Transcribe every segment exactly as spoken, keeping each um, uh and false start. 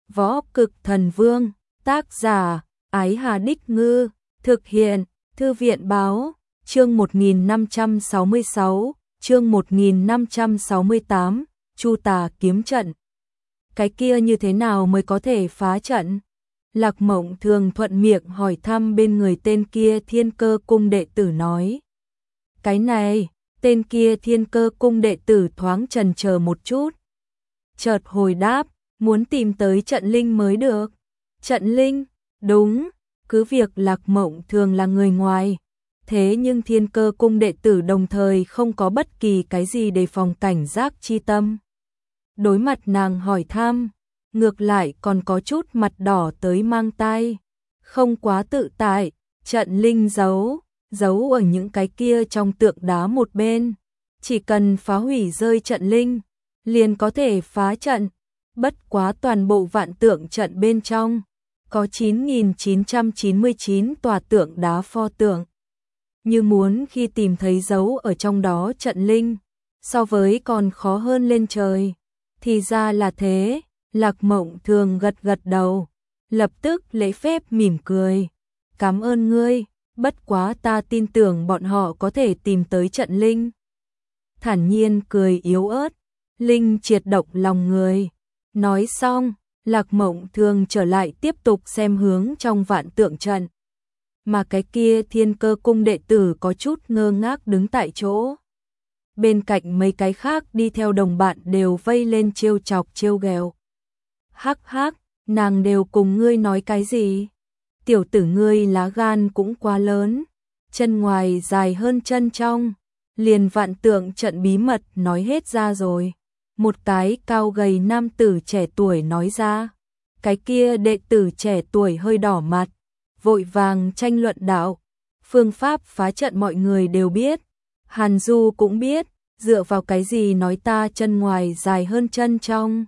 Võ Cực Thần Vương, tác giả, Ái Hà Đích Ngư, thực hiện, Thư viện Báo, chương một nghìn năm trăm sáu mươi sáu, chương một nghìn năm trăm sáu mươi tám, Chu Tà kiếm trận. Cái kia như thế nào mới có thể phá trận? Lạc Mộng Thường thuận miệng hỏi thăm bên người tên kia Thiên Cơ Cung đệ tử nói. Cái này, tên kia Thiên Cơ Cung đệ tử thoáng chần chờ một chút. Chợt hồi đáp, muốn tìm tới trận linh mới được. Trận linh, đúng, cứ việc Lạc Mộng Thường là người ngoài. Thế nhưng Thiên Cơ Cung đệ tử đồng thời không có bất kỳ cái gì đề phòng cảnh giác chi tâm. Đối mặt nàng hỏi thăm, ngược lại còn có chút mặt đỏ tới mang tai. Không quá tự tại, trận linh giấu, giấu ở những cái kia trong tượng đá một bên. Chỉ cần phá hủy rơi trận linh, liền có thể phá trận. Bất quá toàn bộ vạn tượng trận bên trong, có chín nghìn chín trăm chín mươi chín tòa tượng đá pho tượng. Như muốn khi tìm thấy dấu ở trong đó trận linh, so với còn khó hơn lên trời. Thì ra là thế, Lạc Mộng Thường gật gật đầu, lập tức lễ phép mỉm cười. Cảm ơn ngươi, bất quá ta tin tưởng bọn họ có thể tìm tới trận linh. Thản nhiên cười yếu ớt, linh triệt động lòng người. Nói xong, Lạc Mộng Thường trở lại tiếp tục xem hướng trong vạn tượng trận. Mà cái kia Thiên Cơ Cung đệ tử có chút ngơ ngác đứng tại chỗ. Bên cạnh mấy cái khác đi theo đồng bạn đều vây lên trêu chọc trêu ghẹo. Hắc hắc, nàng đều cùng ngươi nói cái gì? Tiểu tử ngươi lá gan cũng quá lớn, chân ngoài dài hơn chân trong, liền vạn tượng trận bí mật nói hết ra rồi. Một cái cao gầy nam tử trẻ tuổi nói ra. Cái kia đệ tử trẻ tuổi hơi đỏ mặt, vội vàng tranh luận đạo. Phương pháp phá trận mọi người đều biết, Hàn Du cũng biết, dựa vào cái gì nói ta chân ngoài dài hơn chân trong.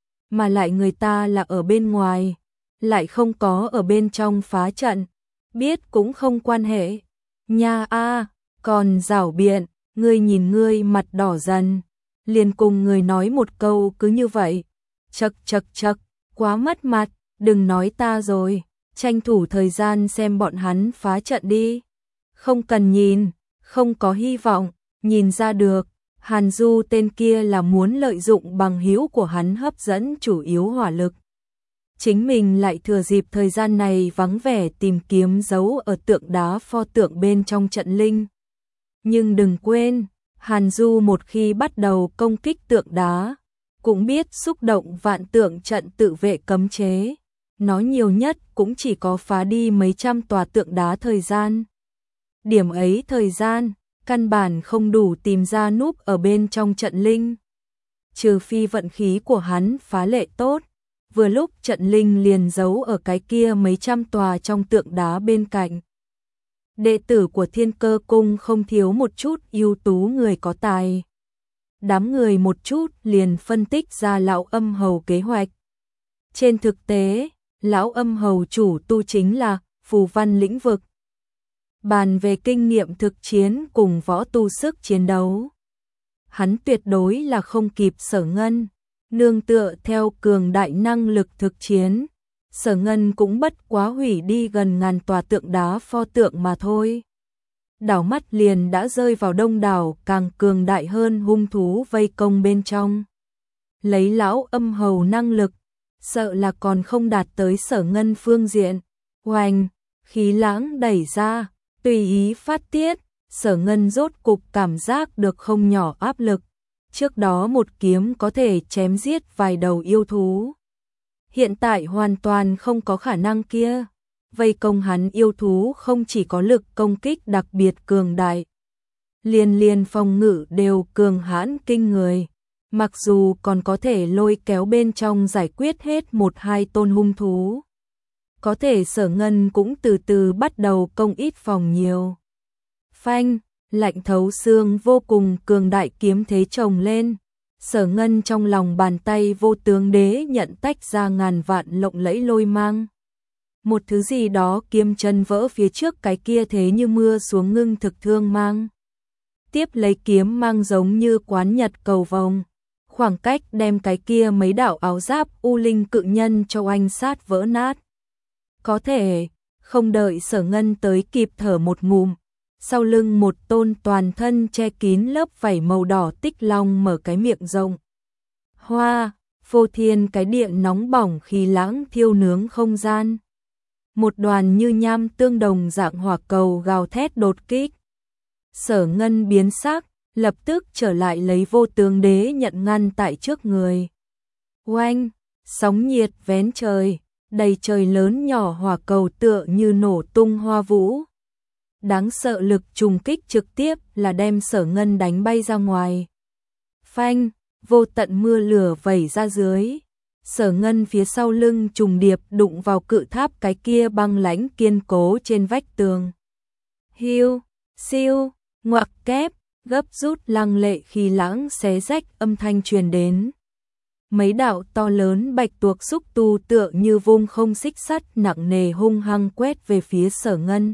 Mà lại người ta là ở bên ngoài, lại không có ở bên trong phá trận, biết cũng không quan hệ. Nha a, còn giảo biện, ngươi nhìn ngươi mặt đỏ dần, liền cùng người nói một câu cứ như vậy. Chậc chậc chậc, quá mất mặt, đừng nói ta rồi, tranh thủ thời gian xem bọn hắn phá trận đi. Không cần nhìn, không có hy vọng, nhìn ra được, Hàn Du tên kia là muốn lợi dụng bằng hữu của hắn hấp dẫn chủ yếu hỏa lực. Chính mình lại thừa dịp thời gian này vắng vẻ tìm kiếm dấu ở tượng đá pho tượng bên trong trận linh. Nhưng đừng quên, Hàn Du một khi bắt đầu công kích tượng đá, cũng biết xúc động vạn tượng trận tự vệ cấm chế. Nó nhiều nhất cũng chỉ có phá đi mấy trăm tòa tượng đá thời gian. Điểm ấy thời gian, căn bản không đủ tìm ra núp ở bên trong trận linh. Trừ phi vận khí của hắn phá lệ tốt, vừa lúc trận linh liền giấu ở cái kia mấy trăm tòa trong tượng đá bên cạnh. Đệ tử của Thiên Cơ Cung không thiếu một chút ưu tú người có tài. Đám người một chút liền phân tích ra lão âm hầu kế hoạch. Trên thực tế, lão âm hầu chủ tu chính là phù văn lĩnh vực. Bàn về kinh nghiệm thực chiến cùng võ tu sức chiến đấu, hắn tuyệt đối là không kịp Sở Ngân. Nương tựa theo cường đại năng lực thực chiến, Sở Ngân cũng bất quá hủy đi gần ngàn tòa tượng đá pho tượng mà thôi. Đảo mắt liền đã rơi vào đông đảo càng cường đại hơn hung thú vây công bên trong. Lấy lão âm hầu năng lực, sợ là còn không đạt tới Sở Ngân phương diện. Oanh, khí lãng đẩy ra, tùy ý phát tiết, Sở Ngân rốt cục cảm giác được không nhỏ áp lực. Trước đó một kiếm có thể chém giết vài đầu yêu thú. Hiện tại hoàn toàn không có khả năng kia. Vây công hắn yêu thú không chỉ có lực công kích đặc biệt cường đại, liên liên phòng ngự đều cường hãn kinh người. Mặc dù còn có thể lôi kéo bên trong giải quyết hết một hai tôn hung thú, có thể Sở Ngân cũng từ từ bắt đầu công ít phòng nhiều. Phanh, lạnh thấu xương vô cùng cường đại kiếm thế chồng lên. Sở Ngân trong lòng bàn tay vô tướng đế nhận tách ra ngàn vạn lộng lẫy lôi mang. Một thứ gì đó kiếm chân vỡ phía trước cái kia thế như mưa xuống ngưng thực thương mang. Tiếp lấy kiếm mang giống như quán nhật cầu vồng, khoảng cách đem cái kia mấy đạo áo giáp u linh cự nhân cho oanh sát vỡ nát. Có thể, không đợi Sở Ngân tới kịp thở một ngụm, sau lưng một tôn toàn thân che kín lớp vảy màu đỏ tích long mở cái miệng rộng. Hoa, phô thiên cái địa nóng bỏng khí lãng thiêu nướng không gian. Một đoàn như nham tương đồng dạng hỏa cầu gào thét đột kích. Sở Ngân biến sắc, lập tức trở lại lấy vô tướng đế nhận ngăn tại trước người. Oanh, sóng nhiệt vén trời, đầy trời lớn nhỏ hỏa cầu tựa như nổ tung hoa vũ. Đáng sợ lực trùng kích trực tiếp là đem Sở Ngân đánh bay ra ngoài. Phanh, vô tận mưa lửa vẩy ra dưới. Sở Ngân phía sau lưng trùng điệp đụng vào cự tháp cái kia băng lãnh kiên cố trên vách tường. Hiu, siêu, ngoặc kép, gấp rút lăng lệ khí lãng xé rách âm thanh truyền đến. Mấy đạo to lớn bạch tuộc xúc tu tựa như vung không xích sắt nặng nề hung hăng quét về phía Sở Ngân.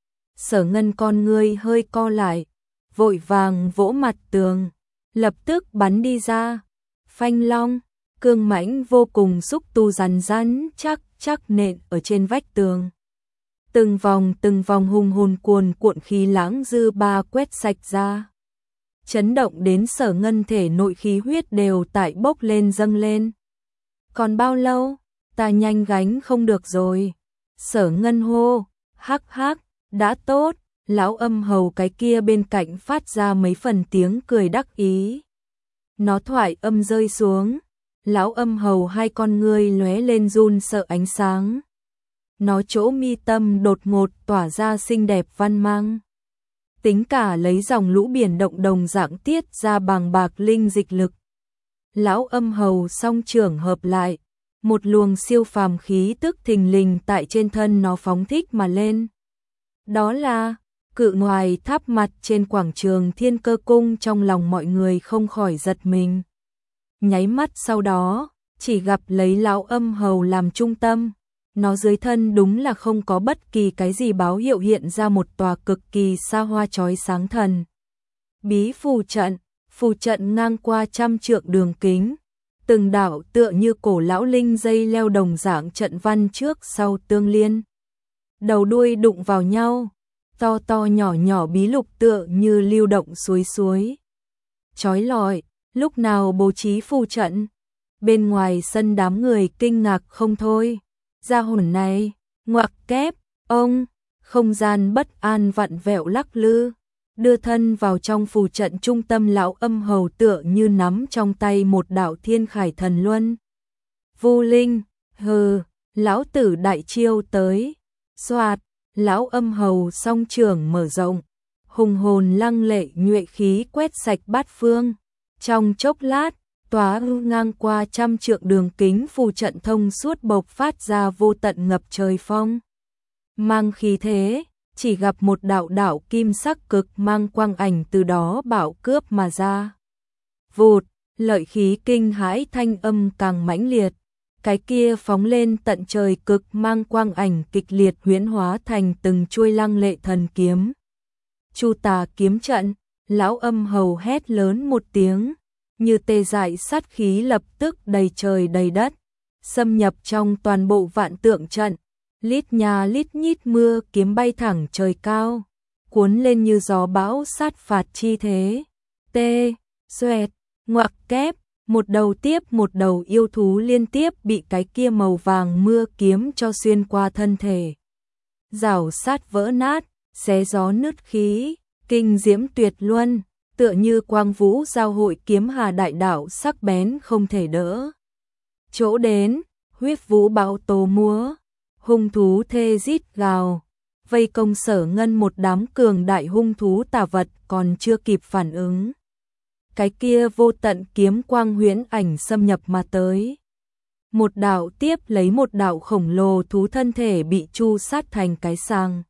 Sở Ngân con ngươi hơi co lại, vội vàng vỗ mặt tường, lập tức bắn đi ra. Phanh long, cương mãnh vô cùng xúc tu rắn rắn chắc chắc nện ở trên vách tường. Từng vòng từng vòng hùng hồn cuồn cuộn khí lãng dư ba quét sạch ra. Chấn động đến Sở Ngân thể nội khí huyết đều tại bốc lên dâng lên. Còn bao lâu, ta nhanh gánh không được rồi. Sở Ngân hô, hắc hắc, đã tốt, lão âm hầu cái kia bên cạnh phát ra mấy phần tiếng cười đắc ý. Nó thoại âm rơi xuống, lão âm hầu hai con ngươi lóe lên run sợ ánh sáng. Nó chỗ mi tâm đột ngột tỏa ra xinh đẹp văn mang. Tính cả lấy dòng lũ biển động đồng dạng tiết ra bàng bạc linh dịch lực. Lão âm hầu song trưởng hợp lại, một luồng siêu phàm khí tức thình lình tại trên thân nó phóng thích mà lên. Đó là cự ngoài tháp mặt trên quảng trường Thiên Cơ Cung. Trong lòng mọi người không khỏi giật mình. Nháy mắt sau đó, chỉ gặp lấy lão âm hầu làm trung tâm. Nó dưới thân đúng là không có bất kỳ cái gì báo hiệu hiện ra một tòa cực kỳ xa hoa chói sáng thần. Bí phù trận, phù trận ngang qua trăm trượng đường kính. Từng đạo tựa như cổ lão linh dây leo đồng dạng trận văn trước sau tương liên. Đầu đuôi đụng vào nhau, to to nhỏ nhỏ bí lục tựa như lưu động suối suối. Chói lọi, lúc nào bố trí phù trận. Bên ngoài sân đám người kinh ngạc không thôi. Gia hồn này, ngoặc kép, ông, không gian bất an vặn vẹo lắc lư, đưa thân vào trong phù trận trung tâm lão âm hầu tựa như nắm trong tay một đạo thiên khải thần luân. Vô linh, hừ, lão tử đại chiêu tới, xoạt, lão âm hầu song trưởng mở rộng, hùng hồn lăng lệ nhuệ khí quét sạch bát phương, trong chốc lát, tóa ngang qua trăm trượng đường kính phù trận thông suốt bộc phát ra vô tận ngập trời phong. Mang khí thế, chỉ gặp một đạo đạo kim sắc cực mang quang ảnh từ đó bạo cướp mà ra. Vụt, lợi khí kinh hãi thanh âm càng mãnh liệt, cái kia phóng lên tận trời cực mang quang ảnh kịch liệt huyễn hóa thành từng chuôi lăng lệ thần kiếm. Chu tà kiếm trận, lão âm hầu hét lớn một tiếng. Như tê dại sát khí lập tức đầy trời đầy đất, xâm nhập trong toàn bộ vạn tượng trận, lít nhà lít nhít mưa kiếm bay thẳng trời cao, cuốn lên như gió bão sát phạt chi thế. Tê, xoẹt, ngoặc kép, một đầu tiếp một đầu yêu thú liên tiếp bị cái kia màu vàng mưa kiếm cho xuyên qua thân thể. Rào sát vỡ nát, xé gió nứt khí, kinh diễm tuyệt luân. Tựa như quang vũ giao hội kiếm hà đại đạo sắc bén không thể đỡ. Chỗ đến, huyết vũ bão tố múa, hung thú thê rít gào, vây công Sở Ngân một đám cường đại hung thú tà vật còn chưa kịp phản ứng. Cái kia vô tận kiếm quang huyễn ảnh xâm nhập mà tới. Một đạo tiếp lấy một đạo khổng lồ thú thân thể bị chu sát thành cái sàng.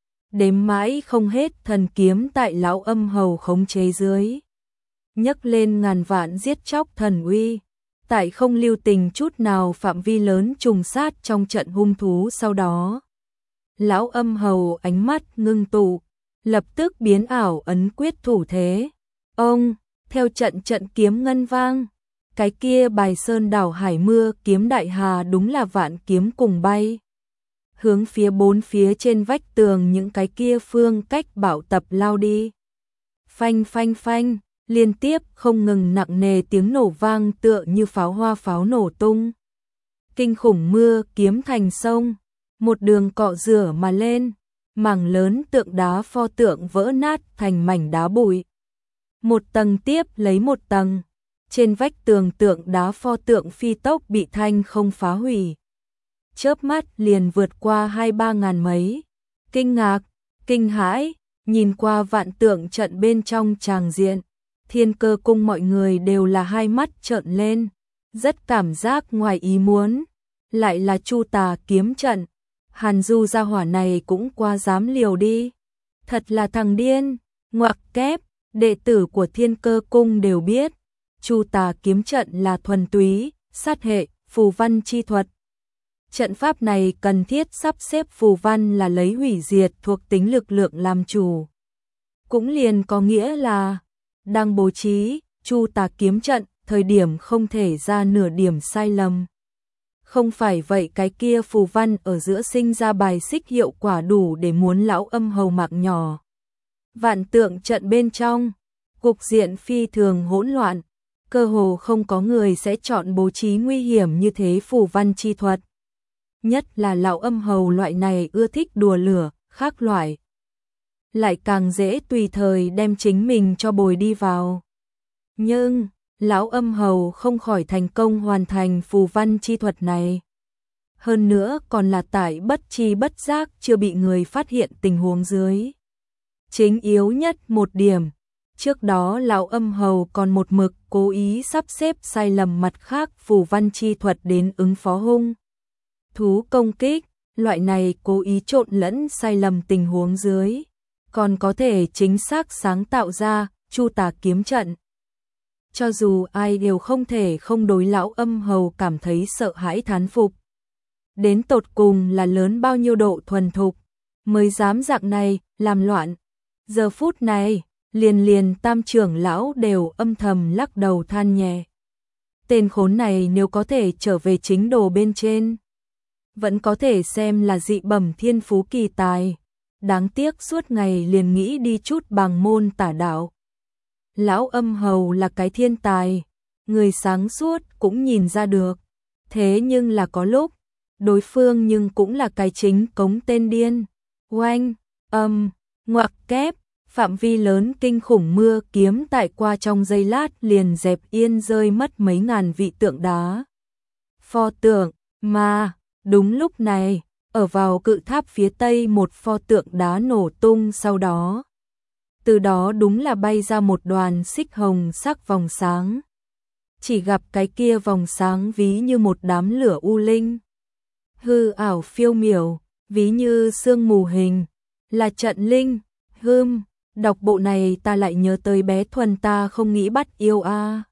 Đếm mãi không hết thần kiếm tại lão âm hầu khống chế dưới. Nhấc lên ngàn vạn giết chóc thần uy, tại không lưu tình chút nào phạm vi lớn trùng sát trong trận hung thú sau đó. Lão âm hầu ánh mắt ngưng tụ, lập tức biến ảo ấn quyết thủ thế. Ông, theo trận trận kiếm ngân vang, Cái kia bài sơn đảo hải mưa kiếm đại hà đúng là vạn kiếm cùng bay. Hướng phía bốn phía trên vách tường những cái kia phương cách bảo tập lao đi. Phanh phanh phanh, liên tiếp không ngừng nặng nề tiếng nổ vang tựa như pháo hoa pháo nổ tung. Kinh khủng mưa kiếm thành sông, một đường cọ rửa mà lên, mảng lớn tượng đá pho tượng vỡ nát thành mảnh đá bụi. Một tầng tiếp lấy một tầng, trên vách tường tượng đá pho tượng phi tốc bị thanh không phá hủy. Chớp mắt liền vượt qua hai ba ngàn mấy. Kinh ngạc, kinh hãi, nhìn qua vạn tượng trận bên trong tràng diện, Thiên Cơ cung mọi người đều là hai mắt trợn lên, rất cảm giác ngoài ý muốn, lại là Chu Tà kiếm trận, Hàn Du gia hỏa này cũng quá dám liều đi, thật là thằng điên. Ngoặc kép, đệ tử của Thiên Cơ cung đều biết, Chu Tà kiếm trận là thuần túy sát hệ phù văn chi thuật. Trận pháp này cần thiết sắp xếp phù văn là lấy hủy diệt thuộc tính lực lượng làm chủ. Cũng liền có nghĩa là đang bố trí Chu Tà kiếm trận, thời điểm không thể ra nửa điểm sai lầm. Không phải vậy cái kia phù văn ở giữa sinh ra bài xích hiệu quả đủ để muốn lão âm hầu mạng nhỏ. Vạn tượng trận bên trong, cục diện phi thường hỗn loạn, cơ hồ không có người sẽ chọn bố trí nguy hiểm như thế phù văn chi thuật. Nhất là lão âm hầu loại này ưa thích đùa lửa, khác loại. Lại càng dễ tùy thời đem chính mình cho bồi đi vào. Nhưng, lão âm hầu không khỏi thành công hoàn thành phù văn chi thuật này. Hơn nữa còn là tại bất chi bất giác chưa bị người phát hiện tình huống dưới. Chính yếu nhất một điểm, trước đó lão âm hầu còn một mực cố ý sắp xếp sai lầm mặt khác phù văn chi thuật đến ứng phó hung thú công kích, loại này cố ý trộn lẫn sai lầm tình huống dưới, còn có thể chính xác sáng tạo ra Chu Tà kiếm trận. Cho dù ai đều không thể không đối lão âm hầu cảm thấy sợ hãi thán phục. Đến tột cùng là lớn bao nhiêu độ thuần thục, mới dám dạng này, làm loạn. Giờ phút này, liền liền tam trưởng lão đều âm thầm lắc đầu than nhẹ. Tên khốn này nếu có thể trở về chính đồ bên trên, vẫn có thể xem là dị bẩm thiên phú kỳ tài. Đáng tiếc suốt ngày liền nghĩ đi chút bằng môn tả đạo. Lão âm hầu là cái thiên tài, người sáng suốt cũng nhìn ra được. Thế nhưng là có lúc, đối phương nhưng cũng là cái chính cống tên điên. Oanh, âm, ngoặc kép, phạm vi lớn kinh khủng mưa kiếm tại qua trong giây lát liền dẹp yên rơi mất mấy ngàn vị tượng đá. Pho tượng, mà, đúng lúc này, ở vào cự tháp phía tây một pho tượng đá nổ tung sau đó. Từ đó đúng là bay ra một đoàn xích hồng sắc vòng sáng. Chỉ gặp cái kia vòng sáng ví như một đám lửa u linh. Hư ảo phiêu miểu, ví như sương mù hình, là trận linh, hưm, đọc bộ này ta lại nhớ tới bé Thuần ta không nghĩ bắt yêu a.